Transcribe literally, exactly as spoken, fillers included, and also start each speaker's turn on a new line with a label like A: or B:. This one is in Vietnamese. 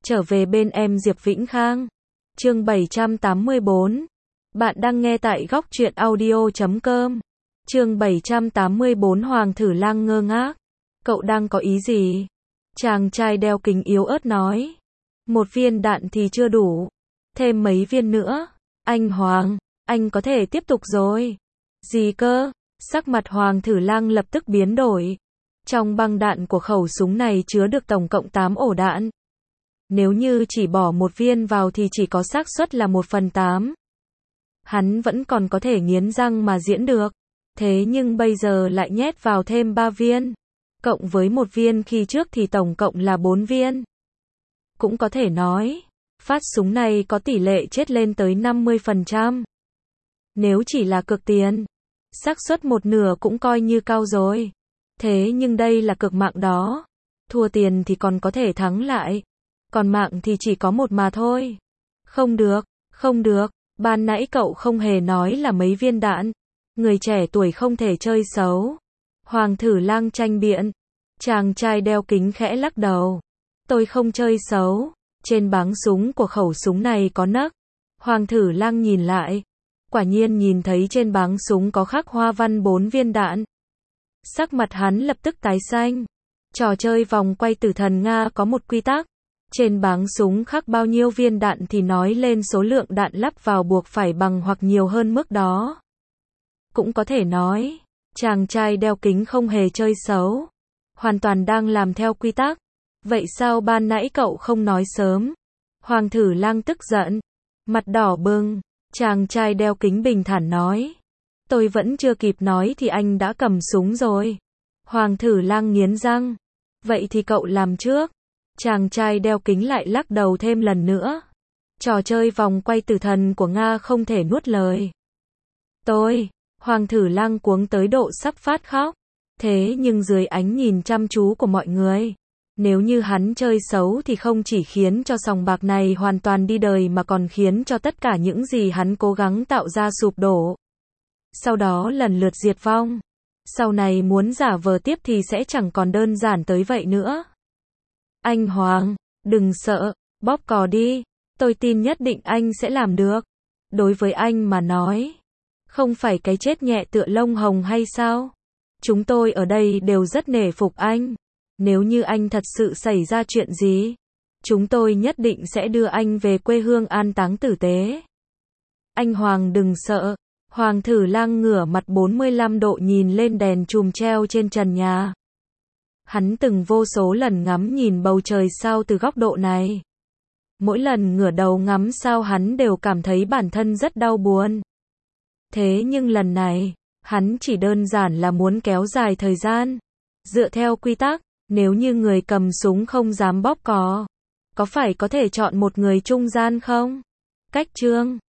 A: Trở về bên em Diệp Vĩnh Khang. Chương bảy trăm tám mươi bốn. Bạn đang nghe tại góc truyện audio chấm com. Chương bảy trăm tám mươi bốn. Hoàng Thử Lang ngơ ngác. Cậu đang có ý gì? Chàng trai đeo kính yếu ớt nói. Một viên đạn thì chưa đủ. Thêm mấy viên nữa. Anh Hoàng, anh có thể tiếp tục rồi. Gì cơ? Sắc mặt Hoàng Thử Lang lập tức biến đổi. Trong băng đạn của khẩu súng này chứa được tổng cộng tám ổ đạn. Nếu như chỉ bỏ một viên vào thì chỉ có xác suất là một phần tám. Hắn vẫn còn có thể nghiến răng mà diễn được. Thế nhưng bây giờ lại nhét vào thêm ba viên. Cộng với một viên khi trước thì tổng cộng là bốn viên. Cũng có thể nói, phát súng này có tỷ lệ chết lên tới năm mươi phần trăm. Nếu chỉ là cược tiền, xác suất một nửa cũng coi như cao rồi. Thế nhưng đây là cược mạng đó. Thua tiền thì còn có thể thắng lại. Còn mạng thì chỉ có một mà thôi. Không được, không được, ban nãy cậu không hề nói là mấy viên đạn. Người trẻ tuổi không thể chơi xấu. Hoàng Thử Lang tranh biện. Chàng trai đeo kính khẽ lắc đầu. Tôi không chơi xấu. Trên báng súng của khẩu súng này có nấc. Hoàng Thử Lang nhìn lại. Quả nhiên nhìn thấy trên báng súng có khắc hoa văn bốn viên đạn. Sắc mặt hắn lập tức tái xanh. Trò chơi vòng quay tử thần Nga có một quy tắc. Trên báng súng khắc bao nhiêu viên đạn thì nói lên số lượng đạn lắp vào buộc phải bằng hoặc nhiều hơn mức đó. Cũng có thể nói, chàng trai đeo kính không hề chơi xấu. Hoàn toàn đang làm theo quy tắc. Vậy sao ban nãy cậu không nói sớm? Hoàng Thử Lang tức giận. Mặt đỏ bừng. Chàng trai đeo kính bình thản nói. Tôi vẫn chưa kịp nói thì anh đã cầm súng rồi. Hoàng Thử Lang nghiến răng. Vậy thì cậu làm trước. Chàng trai đeo kính lại lắc đầu thêm lần nữa. Trò chơi vòng quay tử thần của Nga không thể nuốt lời. Tôi, Hoàng Thử Lang cuống tới độ sắp phát khóc. Thế nhưng dưới ánh nhìn chăm chú của mọi người, nếu như hắn chơi xấu thì không chỉ khiến cho sòng bạc này hoàn toàn đi đời mà còn khiến cho tất cả những gì hắn cố gắng tạo ra sụp đổ. Sau đó lần lượt diệt vong. Sau này muốn giả vờ tiếp thì sẽ chẳng còn đơn giản tới vậy nữa. Anh Hoàng, đừng sợ, bóp cò đi. Tôi tin nhất định anh sẽ làm được. Đối với anh mà nói, không phải cái chết nhẹ tựa lông hồng hay sao? Chúng tôi ở đây đều rất nể phục anh. Nếu như anh thật sự xảy ra chuyện gì, chúng tôi nhất định sẽ đưa anh về quê hương an táng tử tế. Anh Hoàng đừng sợ. Hoàng Thử Lang ngửa mặt bốn mươi lăm độ nhìn lên đèn chùm treo trên trần nhà. Hắn từng vô số lần ngắm nhìn bầu trời sao từ góc độ này. Mỗi lần ngửa đầu ngắm sao hắn đều cảm thấy bản thân rất đau buồn. Thế nhưng lần này, hắn chỉ đơn giản là muốn kéo dài thời gian. Dựa theo quy tắc, nếu như người cầm súng không dám bóp cò, có phải có thể chọn một người trung gian không? Cách chương